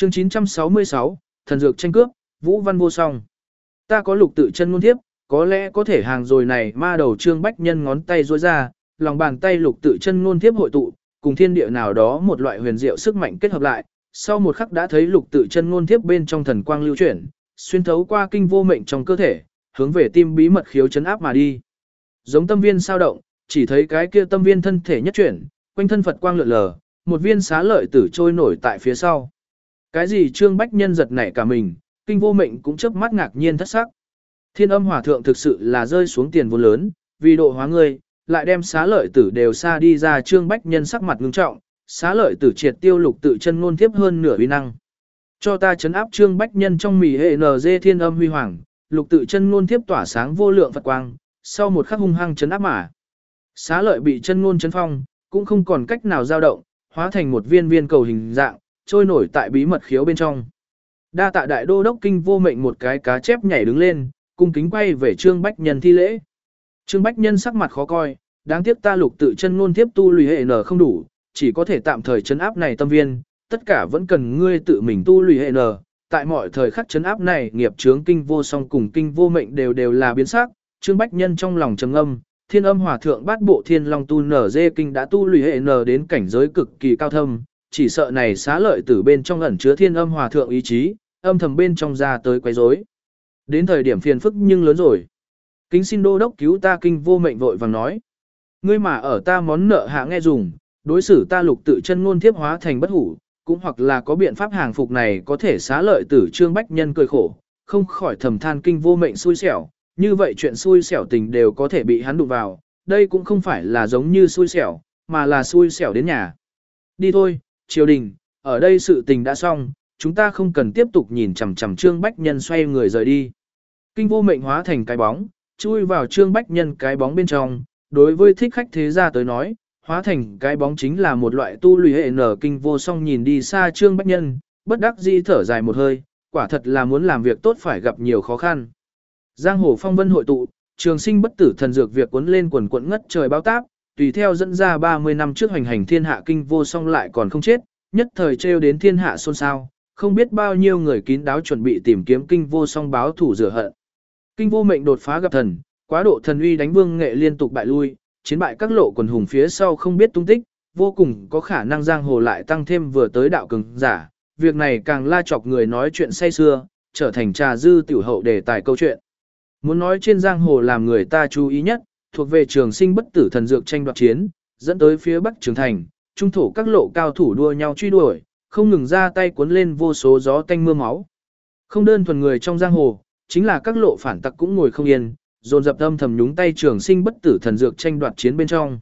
Chương 966, thần dược tranh cướp, Vũ Văn vô song. Ta có lục tự chân ngôn thiếp, có lẽ có thể hàng rồi này. Ma đầu Trương Bách Nhân ngón tay duỗi ra, lòng bàn tay lục tự chân ngôn thiếp hội tụ, cùng thiên địa nào đó một loại huyền diệu sức mạnh kết hợp lại. Sau một khắc đã thấy lục tự chân ngôn thiếp bên trong thần quang lưu chuyển, xuyên thấu qua kinh vô mệnh trong cơ thể, hướng về tim bí mật khiếu chấn áp mà đi. Giống tâm viên sao động, chỉ thấy cái kia tâm viên thân thể nhất chuyển, quanh thân Phật quang lượn lờ, một viên xá lợi tử trôi nổi tại phía sau. Cái gì Trương Bách Nhân giật nảy cả mình, kinh vô mệnh cũng chớp mắt ngạc nhiên thất sắc. Thiên Âm Hòa thượng thực sự là rơi xuống tiền vốn lớn, vì độ hóa ngươi, lại đem xá lợi tử đều xa đi ra. Trương Bách Nhân sắc mặt ngưng trọng, xá lợi tử triệt tiêu lục tự chân ngôn thiếp hơn nửa uy năng. Cho ta chấn áp. Trương Bách Nhân trong mỉ hệ NG thiên âm huy hoàng, lục tự chân ngôn thiếp tỏa sáng vô lượng Phật quang, sau một khắc hung hăng chấn áp mà. Xá lợi bị chân ngôn chấn phong, cũng không còn cách nào dao động, hóa thành một viên viên cầu hình dạng, trôi nổi tại bí mật khiếu bên trong. Đa tạ đại đô đốc. Kinh vô mệnh một cái cá chép nhảy đứng lên, cung kính quay về Trương Bách Nhân thi lễ. Trương Bách Nhân sắc mặt khó coi, đáng tiếc ta lục tự chân ngôn thiếp tu lùi hệ n không đủ, chỉ có thể tạm thời chấn áp này tâm viên, tất cả vẫn cần ngươi tự mình tu lùi hệ n. Tại mọi thời khắc chấn áp này, nghiệp chướng kinh vô song cùng kinh vô mệnh đều là biến sắc. Trương Bách Nhân trong lòng trầm âm, Thiên Âm Hòa thượng bát bộ thiên long tu nở dê kinh đã tu lùi hệ n đến cảnh giới cực kỳ cao thâm, chỉ sợ này xá lợi tử bên trong ẩn chứa Thiên Âm Hòa thượng ý chí, âm thầm bên trong ra tới quấy rối. Đến thời điểm phiền phức nhưng lớn rồi. Kính xin đô đốc cứu ta. Kinh vô mệnh vội vàng nói. Ngươi mà ở ta món nợ hạ nghe dùng, đối xử ta lục tự chân ngôn thiếp hóa thành bất hủ, cũng hoặc là có biện pháp hàng phục này có thể xá lợi tử. Trương Bách Nhân cười khổ, không khỏi thầm than kinh vô mệnh xui xẻo, như vậy chuyện xui xẻo tình đều có thể bị hắn đụng vào, đây cũng không phải là giống như xui xẻo, mà là xui xẻo đến nhà. Đi thôi, triều đình, ở đây sự tình đã xong, chúng ta không cần tiếp tục nhìn chằm chằm. Trương Bách Nhân xoay người rời đi. Kinh vô mệnh hóa thành cái bóng, chui vào Trương Bách Nhân cái bóng bên trong. Đối với thích khách thế gia tới nói, hóa thành cái bóng chính là một loại tu lùi hệ nở. Kinh vô song nhìn đi xa Trương Bách Nhân, bất đắc dĩ thở dài một hơi, quả thật là muốn làm việc tốt phải gặp nhiều khó khăn. Giang hồ phong vân hội tụ, trường sinh bất tử thần dược việc cuốn lên quần quận ngất trời báo táp, tùy theo dẫn ra 30 năm trước hoành hành thiên hạ. Kinh vô song lại còn không chết, nhất thời trêu đến thiên hạ xôn xao, không biết bao nhiêu người kín đáo chuẩn bị tìm kiếm kinh vô song báo thủ rửa hận. Kinh vô mệnh đột phá gặp thần, quá độ thần uy đánh Vương Nghệ liên tục bại lui, chiến bại các lộ quần hùng phía sau không biết tung tích, vô cùng có khả năng giang hồ lại tăng thêm vừa tới đạo cường giả. Việc này càng la chọc người nói chuyện say xưa, trở thành trà dư tiểu hậu đề tài câu chuyện. Muốn nói trên giang hồ làm người ta chú ý nhất, thuộc về trường sinh bất tử thần dược tranh đoạt chiến, dẫn tới phía Bắc Trường Thành, trung thổ các lộ cao thủ đua nhau truy đuổi, không ngừng ra tay cuốn lên vô số gió tanh mưa máu. Không đơn thuần người trong giang hồ, chính là các lộ phản tặc cũng ngồi không yên, dồn dập âm thầm nhúng tay trường sinh bất tử thần dược tranh đoạt chiến bên trong.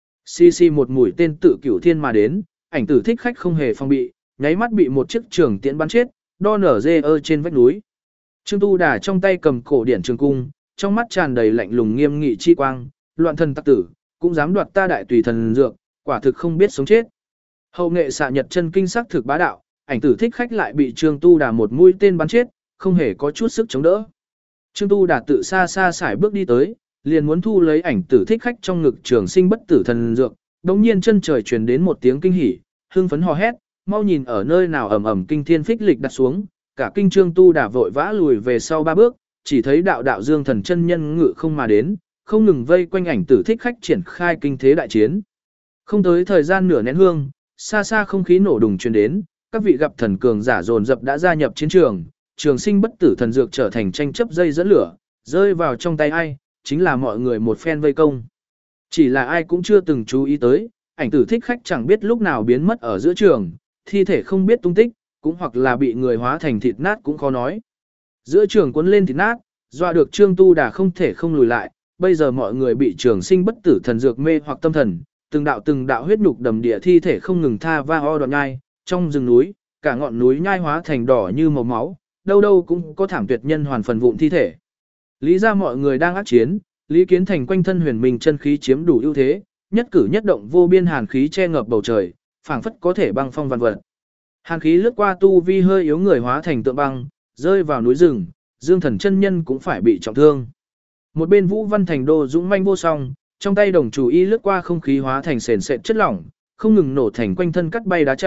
Xì một mũi tên tự cửu thiên mà đến, ảnh tử thích khách không hề phòng bị, nháy mắt bị một chiếc trường tiễn bắn chết, đo nở dê trên vách núi. Trương Tu Đà trong tay cầm cổ điển trường cung, trong mắt tràn đầy lạnh lùng nghiêm nghị chi quang, loạn thần tặc tử, cũng dám đoạt ta đại tùy thần dược, quả thực không biết sống chết. Hậu nghệ xạ nhật chân kinh sắc thực bá đạo, ảnh tử thích khách lại bị Trương Tu Đà một mũi tên bắn chết, không hề có chút sức chống đỡ. Trương Tu Đà tự xa xa xải bước đi tới, liền muốn thu lấy ảnh tử thích khách trong ngực trường sinh bất tử thần dược, đống nhiên chân trời truyền đến một tiếng kinh hỉ, hưng phấn hò hét, mau nhìn ở nơi nào ầm ầm kinh thiên phích lịch đặt xuống, cả kinh Trương Tu Đà vội vã lùi về sau 3 bước, chỉ thấy đạo đạo dương thần chân nhân ngự không mà đến, không ngừng vây quanh ảnh tử thích khách triển khai kinh thế đại chiến. Không tới thời gian nửa nén hương, xa xa không khí nổ đùng truyền đến, các vị gặp thần cường giả dồn dập đã gia nhập chiến trường, trường sinh bất tử thần dược trở thành tranh chấp dây dẫn lửa, rơi vào trong tay ai, chính là mọi người một phen vây công. Chỉ là ai cũng chưa từng chú ý tới, ảnh tử thích khách chẳng biết lúc nào biến mất ở giữa trường, thi thể không biết tung tích, cũng hoặc là bị người hóa thành thịt nát cũng khó nói. Giữa trường cuốn lên thịt nát, dọa được Trương Tu Đà không thể không lùi lại, bây giờ mọi người bị trường sinh bất tử thần dược mê hoặc tâm thần, từng đạo huyết nhục đầm địa thi thể không ngừng tha va o đoạn nhai, trong rừng núi, cả ngọn núi nhai hóa thành đỏ như màu máu, đâu đâu cũng có thảm tuyệt nhân hoàn phần vụn thi thể. Lý ra mọi người đang ác chiến, Lý Kiến Thành quanh thân huyền minh chân khí chiếm đủ ưu thế, nhất cử nhất động vô biên hàn khí che ngập bầu trời, phảng phất có thể băng phong vạn vật. Hàn khí lướt qua tu vi hơi yếu người hóa thành tượng băng, rơi vào núi rừng, Dương Thần chân nhân cũng phải bị trọng thương. Một bên Vũ Văn Thành đô dũng manh vô song, trong tay đồng chủ y lướt qua không khí hóa thành sền sệt chất lỏng, không ngừng nổ thành quanh thân cắt bay đá chạy,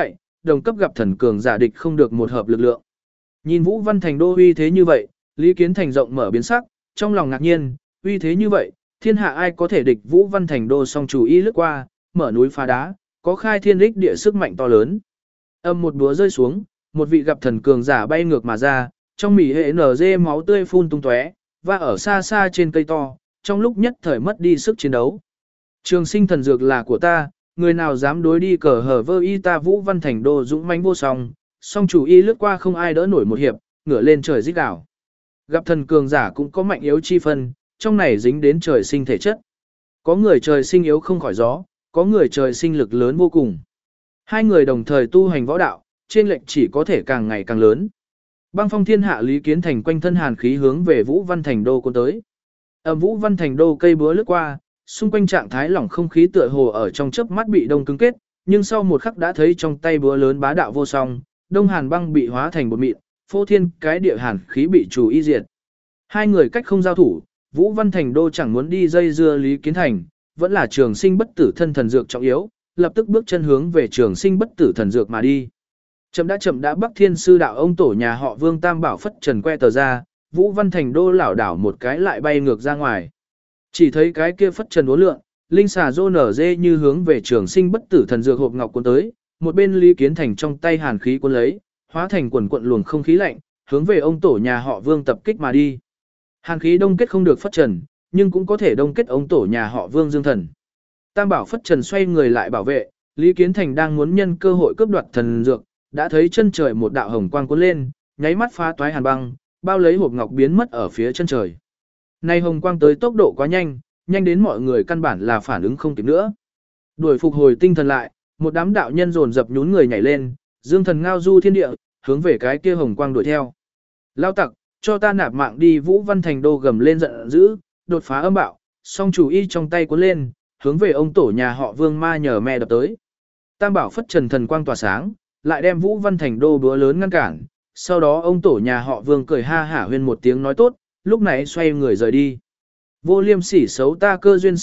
đồng cấp gặp thần cường giả địch không được một hợp lực lượng. Nhìn Vũ Văn Thành Đô uy thế như vậy, Lý Kiến Thành rộng mở biến sắc, trong lòng ngạc nhiên, uy thế như vậy, thiên hạ ai có thể địch Vũ Văn Thành Đô, song chủ y lướt qua, mở núi phá đá, có khai thiên đích địa sức mạnh to lớn. Âm một búa rơi xuống, một vị gặp thần cường giả bay ngược mà ra, trong mỉ hệ nở dê máu tươi phun tung tóe, và ở xa xa trên cây to, trong lúc nhất thời mất đi sức chiến đấu. Trường sinh thần dược là của ta, người nào dám đối đi cờ hở vơ y ta Vũ Văn Thành Đô dũng mãnh vô song, song chủ y lướt qua không ai đỡ nổi một hiệp, ngửa lên trời rít đảo. Gặp thần cường giả cũng có mạnh yếu chi phân, trong này dính đến trời sinh thể chất. Có người trời sinh yếu không khỏi gió, có người trời sinh lực lớn vô cùng. Hai người đồng thời tu hành võ đạo, trên lệnh chỉ có thể càng ngày càng lớn. Băng phong thiên hạ Lý Kiến Thành quanh thân hàn khí hướng về Vũ Văn Thành Đô cuốn tới. Vũ Văn Thành Đô cây búa lướt qua, xung quanh trạng thái lỏng không khí tựa hồ ở trong chớp mắt bị đông cứng kết, nhưng sau một khắc đã thấy trong tay búa lớn bá đạo vô song, đông hàn băng bị hóa thành bột mịn, phô thiên cái địa hàn khí bị chủ y diệt. Hai người cách không giao thủ, Vũ Văn Thành Đô chẳng muốn đi dây dưa Lý Kiến Thành, vẫn là trường sinh bất tử thân thần dược trọng yếu, lập tức bước chân hướng về trường sinh bất tử thần dược mà đi. Chậm đã Bắc Thiên sư đạo ông tổ nhà họ Vương Tam Bảo phất trần que tờ ra, Vũ Văn Thành Đô lảo đảo một cái lại bay ngược ra ngoài. Chỉ thấy cái kia phất trần uốn lượn, linh xà rô nở dê như hướng về trường sinh bất tử thần dược hộp ngọc cuốn tới, một bên Lý Kiến Thành trong tay hàn khí cuốn lấy, hóa thành quần quận luồng không khí lạnh, hướng về ông tổ nhà họ Vương tập kích mà đi. Hàn khí đông kết không được phất trần, nhưng cũng có thể đông kết ông tổ nhà họ Vương Dương Thần. Tam Bảo phất trần xoay người lại bảo vệ, Lý Kiến Thành đang muốn nhân cơ hội cướp đoạt thần dược, đã thấy chân trời một đạo hồng quang cuốn lên, nháy mắt phá toái hàn băng, bao lấy hộp ngọc biến mất ở phía chân trời. Nay hồng quang tới tốc độ quá nhanh, nhanh đến mọi người căn bản là phản ứng không kịp nữa. Đuổi phục hồi tinh thần lại, một đám đạo nhân dồn dập nhún người nhảy lên, Dương Thần ngao du thiên địa, hướng về cái kia hồng quang đuổi theo. Lao tặc, cho ta nạp mạng đi! Vũ Văn Thành Đô gầm lên giận dữ, đột phá âm bạo, song chủ y trong tay cuốn lên, hướng về ông tổ nhà họ Vương ma nhờ me đập tới. Tam Bảo phất trần thần quang tỏa sáng, lại đem Vũ Văn Thành Đô búa lớn ngăn cản. Sau đó ông tổ nhà họ Vương cười ha hả huyên một tiếng nói tốt, lúc này xoay người rời đi. Vô liêm sỉ xấu ta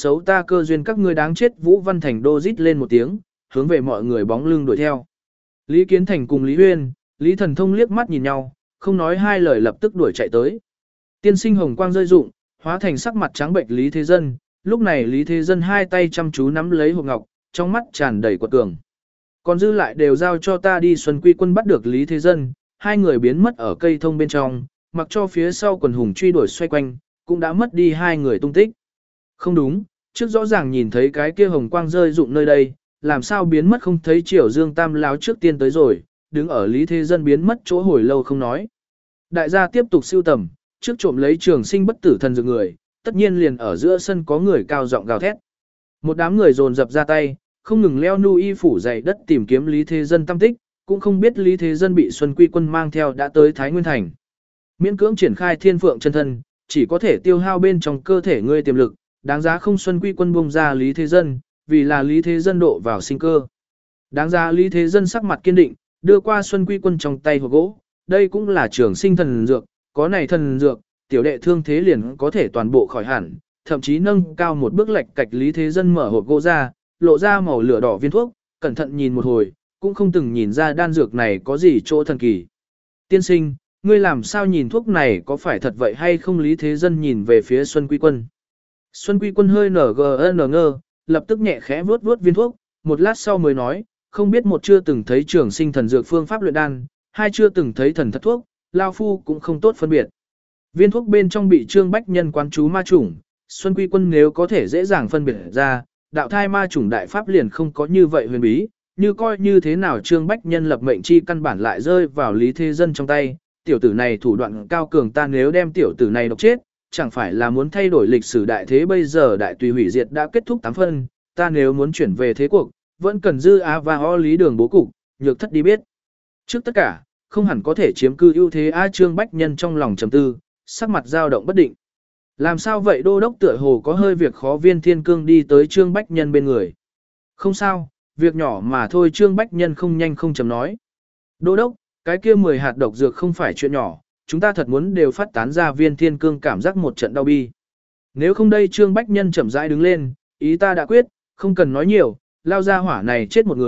cơ duyên các ngươi đáng chết! Vũ Văn Thành Đô rít lên một tiếng, hướng về mọi người bóng lưng đuổi theo. Lý Kiến Thành cùng Lý Huyên, Lý Thần Thông liếc mắt nhìn nhau, không nói hai lời lập tức đuổi chạy tới. Tiên sinh hồng quang rơi rụng, hóa thành sắc mặt trắng bệnh Lý Thế Dân, lúc này Lý Thế Dân hai tay chăm chú nắm lấy hộp ngọc, trong mắt tràn đầy quật cường. Còn dư lại đều giao cho ta đi. Xuân Quy Quân bắt được Lý Thế Dân, hai người biến mất ở cây thông bên trong, mặc cho phía sau quần hùng truy đuổi xoay quanh, cũng đã mất đi hai người tung tích. Không đúng, trước rõ ràng nhìn thấy cái kia hồng quang rơi rụng nơi đây, làm sao biến mất không thấy? Triều Dương Tam lão trước tiên tới rồi, đứng ở Lý Thế Dân biến mất chỗ hồi lâu không nói. Đại gia tiếp tục sưu tầm, trước trộm lấy trường sinh bất tử thần dược người, tất nhiên liền ở giữa sân có người cao giọng gào thét. Một đám người dồn dập ra tay, không ngừng leo nu y phủ dày đất tìm kiếm Lý Thế Dân tăm tích, cũng không biết Lý Thế Dân bị Xuân Quy Quân mang theo đã tới Thái Nguyên Thành. Miễn cưỡng triển khai thiên phượng chân thân, chỉ có thể tiêu hao bên trong cơ thể ngươi tiềm lực, đáng giá không? Xuân Quy Quân buông ra Lý Thế Dân, vì là Lý Thế Dân độ vào sinh cơ. Đáng giá Lý Thế Dân sắc mặt kiên định, đưa qua Xuân Quy Quân trong tay hộp gỗ, đây cũng là trường sinh thần dược, có này thần dược, tiểu đệ thương thế liền có thể toàn bộ khỏi hẳn, thậm chí nâng cao một bước lệch cạch. Lý Thế Dân mở hộp gỗ ra, lộ ra màu lửa đỏ viên thuốc, cẩn thận nhìn một hồi, cũng không từng nhìn ra đan dược này có gì chỗ thần kỳ. Tiên sinh, ngươi làm sao nhìn thuốc này có phải thật vậy hay không? Lý Thế Dân nhìn về phía Xuân Quy Quân. Xuân Quy Quân hơi ngơ, lập tức nhẹ khẽ vuốt viên thuốc, một lát sau mới nói, không biết một chưa từng thấy trường sinh thần dược phương pháp luyện đan, hai chưa từng thấy thần thất thuốc, lao phu cũng không tốt phân biệt. Viên thuốc bên trong bị Trương Bách Nhân quán chú ma chủng, Xuân Quy Quân nếu có thể dễ dàng phân biệt ra, đạo thai ma chủng đại pháp liền không có như vậy huyền bí, như coi như thế nào Trương Bách Nhân lập mệnh chi căn bản lại rơi vào Lý Thế Dân trong tay, tiểu tử này thủ đoạn cao cường, ta nếu đem tiểu tử này độc chết, chẳng phải là muốn thay đổi lịch sử đại thế? Bây giờ đại tùy hủy diệt đã kết thúc 8 phân, ta nếu muốn chuyển về thế cuộc, vẫn cần dư á và ho lý đường bố cục, nhược thất đi biết. Trước tất cả, không hẳn có thể chiếm cư ưu thế. Trương Bách Nhân trong lòng trầm tư, sắc mặt dao động bất định. Làm sao vậy? Đô đốc tựa hồ có hơi việc khó. Viên Thiên Cương đi tới Trương Bách Nhân bên người. Không sao, việc nhỏ mà thôi. Trương Bách Nhân không nhanh không chậm nói. Đô đốc, cái kia 10 hạt độc dược không phải chuyện nhỏ, chúng ta thật muốn đều phát tán ra. Viên Thiên Cương cảm giác một trận đau bi. Nếu không đây, Trương Bách Nhân chậm rãi đứng lên, ý ta đã quyết, không cần nói nhiều, lao ra hỏa này chết một người,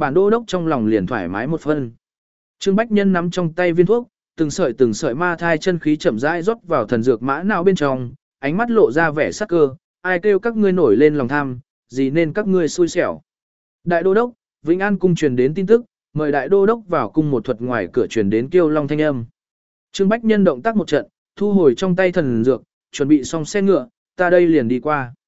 bản đô đốc trong lòng liền thoải mái một phân. Trương Bách Nhân nắm trong tay viên thuốc, từng sợi ma thai chân khí chậm rãi rót vào thần dược mã não bên trong, ánh mắt lộ ra vẻ sắc cơ, ai kêu các ngươi nổi lên lòng tham, gì nên các ngươi xui xẻo. Đại đô đốc, Vĩnh An cung truyền đến tin tức, mời đại đô đốc vào cung một thuật ngoài cửa truyền đến Kiêu Long thanh âm. Trương Bách Nhân động tác một trận, thu hồi trong tay thần dược, chuẩn bị xong xe ngựa, ta đây liền đi qua.